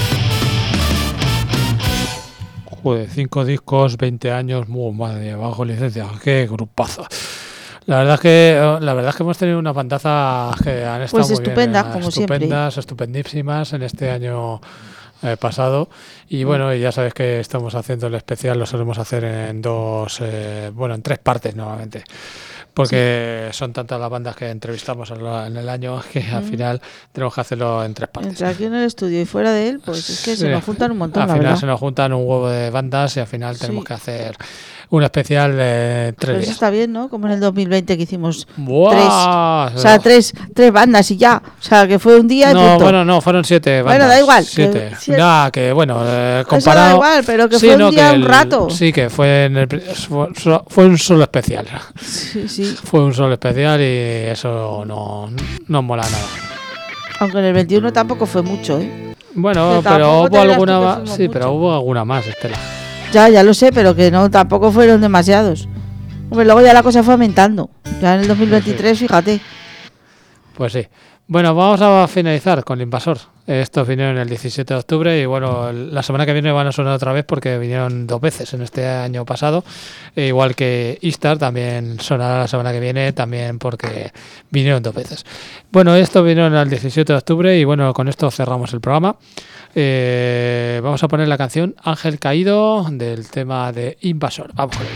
Joder, cinco discos, veinte años, muy madre, bajo licencia, qué grupazo. La verdad es que la verdad es que hemos tenido unas bandazas que han estado Pues muy estupendas, bien, como estupendas, estupendísimas en este año eh, pasado. Y bueno, y ya sabes que estamos haciendo el especial, lo solemos hacer en dos, eh, bueno, en tres partes nuevamente. Porque sí, son tantas las bandas que entrevistamos en, la, en el año que al mm. final tenemos que hacerlo en tres partes. Entre aquí en el estudio y fuera de él, pues es que sí, se nos juntan un montón, al la final verdad. se nos juntan un huevo de bandas y al final tenemos sí. que hacer un especial de tres Pero eso días. está bien, ¿no? Como en el dos mil veinte que hicimos ¡Buah! tres. O sea, tres, tres bandas y ya. O sea, que fue un día y No, punto. bueno, no, fueron siete bandas. Bueno, da igual, que Siete. siete- Nada, que bueno, eh, Eso comparado... da igual, pero que Sí, fue no, un día que un el- rato. Sí, que fue, en el, pri- fue, so- fue un solo especial. Sí, sí. Fue un solo especial y eso no, no mola nada. Aunque en el veintiuno tampoco fue mucho, ¿eh? Bueno, Que pero tampoco te hubo creas tú alguna que más. fuimos Sí, pero mucho. hubo alguna más, Estela. Ya, ya lo sé, pero que no, tampoco fueron demasiados. Hombre, luego ya la cosa fue aumentando. Ya en el dos mil veintitrés, fíjate. Pues sí. Bueno, vamos a finalizar con el Invasor. Estos vinieron el diecisiete de octubre y bueno, la semana que viene van a sonar otra vez porque vinieron dos veces en este año pasado. E igual que Istar también sonará la semana que viene también porque vinieron dos veces. Bueno, estos vinieron el diecisiete de octubre y bueno, con esto cerramos el programa. Eh, vamos a poner la canción Ángel Caído del tema de Invasor. Vamos con ello.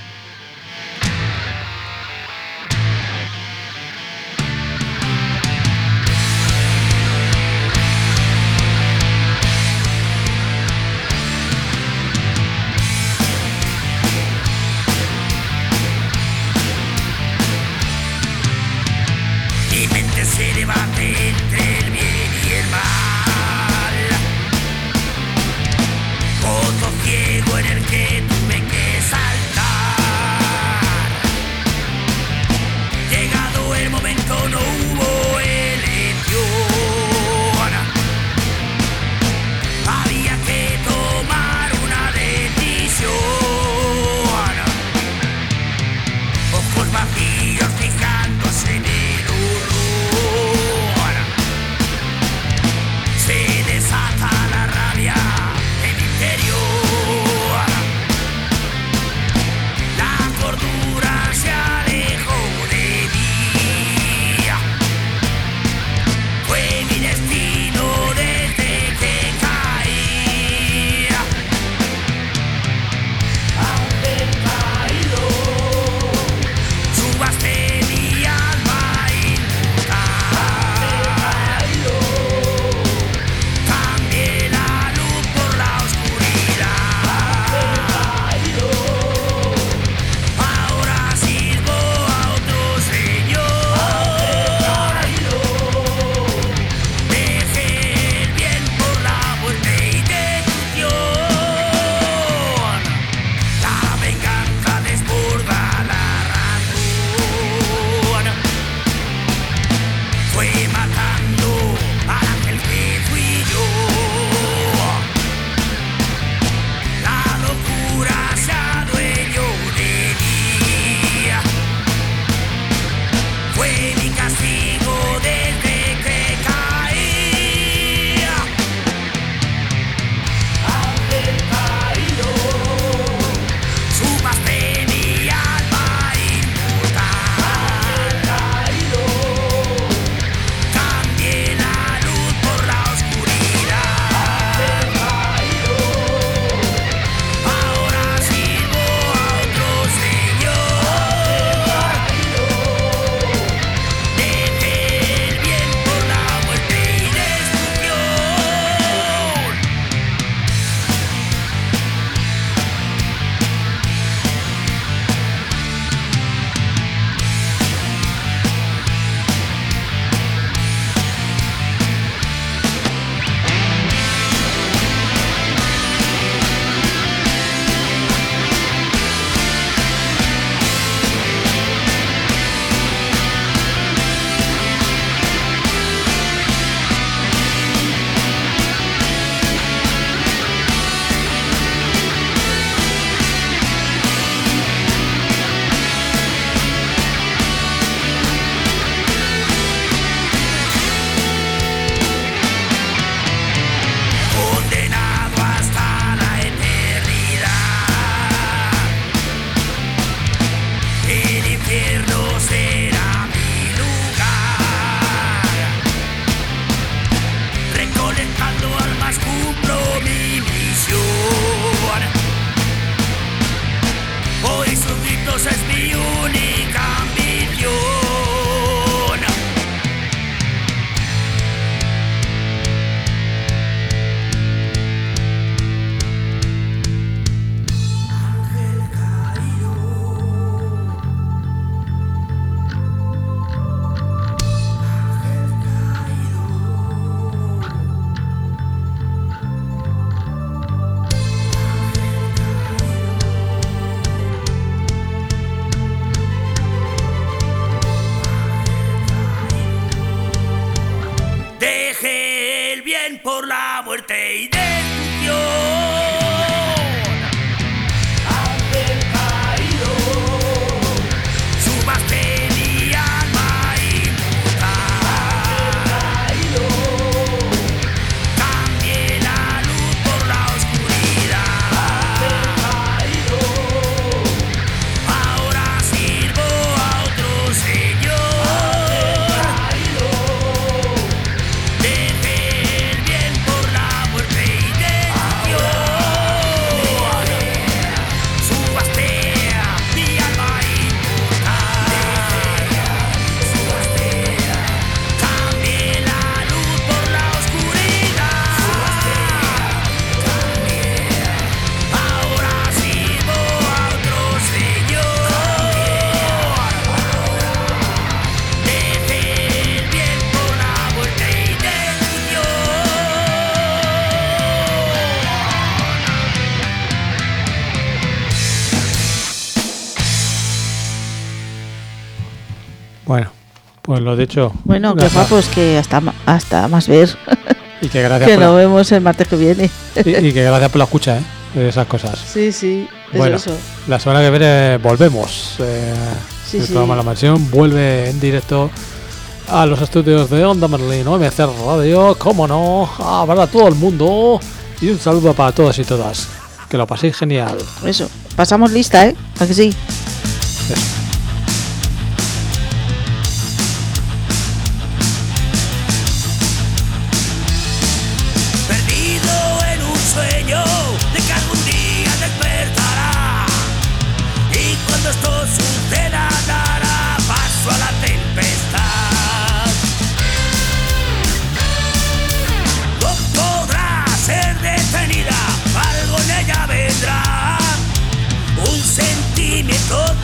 Mi mente se debate entre el bien y el mal. Pozo ciego en el que tuve que saltar. Llegado el momento no hubo elección. Había que tomar una decisión. Ojos vacíos fijándose en el horror. Se desata la rabia en mi interior. por la muerte y destrucción. Ángel caído, sumaste mi alma inmortal. Ángel caído, cambié la luz por la oscuridad. Ángel caído, ahora sirvo a otro Señor. Bueno, pues lo dicho. Bueno, que Gracias. guapos, que hasta, ma- hasta más ver. Y que gracias Que por nos la, vemos el martes que viene. y, y que gracias por la escucha, ¿eh? De esas cosas. Sí, sí, es Bueno, eso. la semana que viene volvemos. Eh, Sí, el sí. programa La Mansión vuelve en directo a los estudios de Onda Merlín, O M C Radio, cómo no, para todo el mundo. Y un saludo para todos y todas. Que lo paséis genial. Eso. Pasamos lista, ¿eh? ¿A que sí? Eso.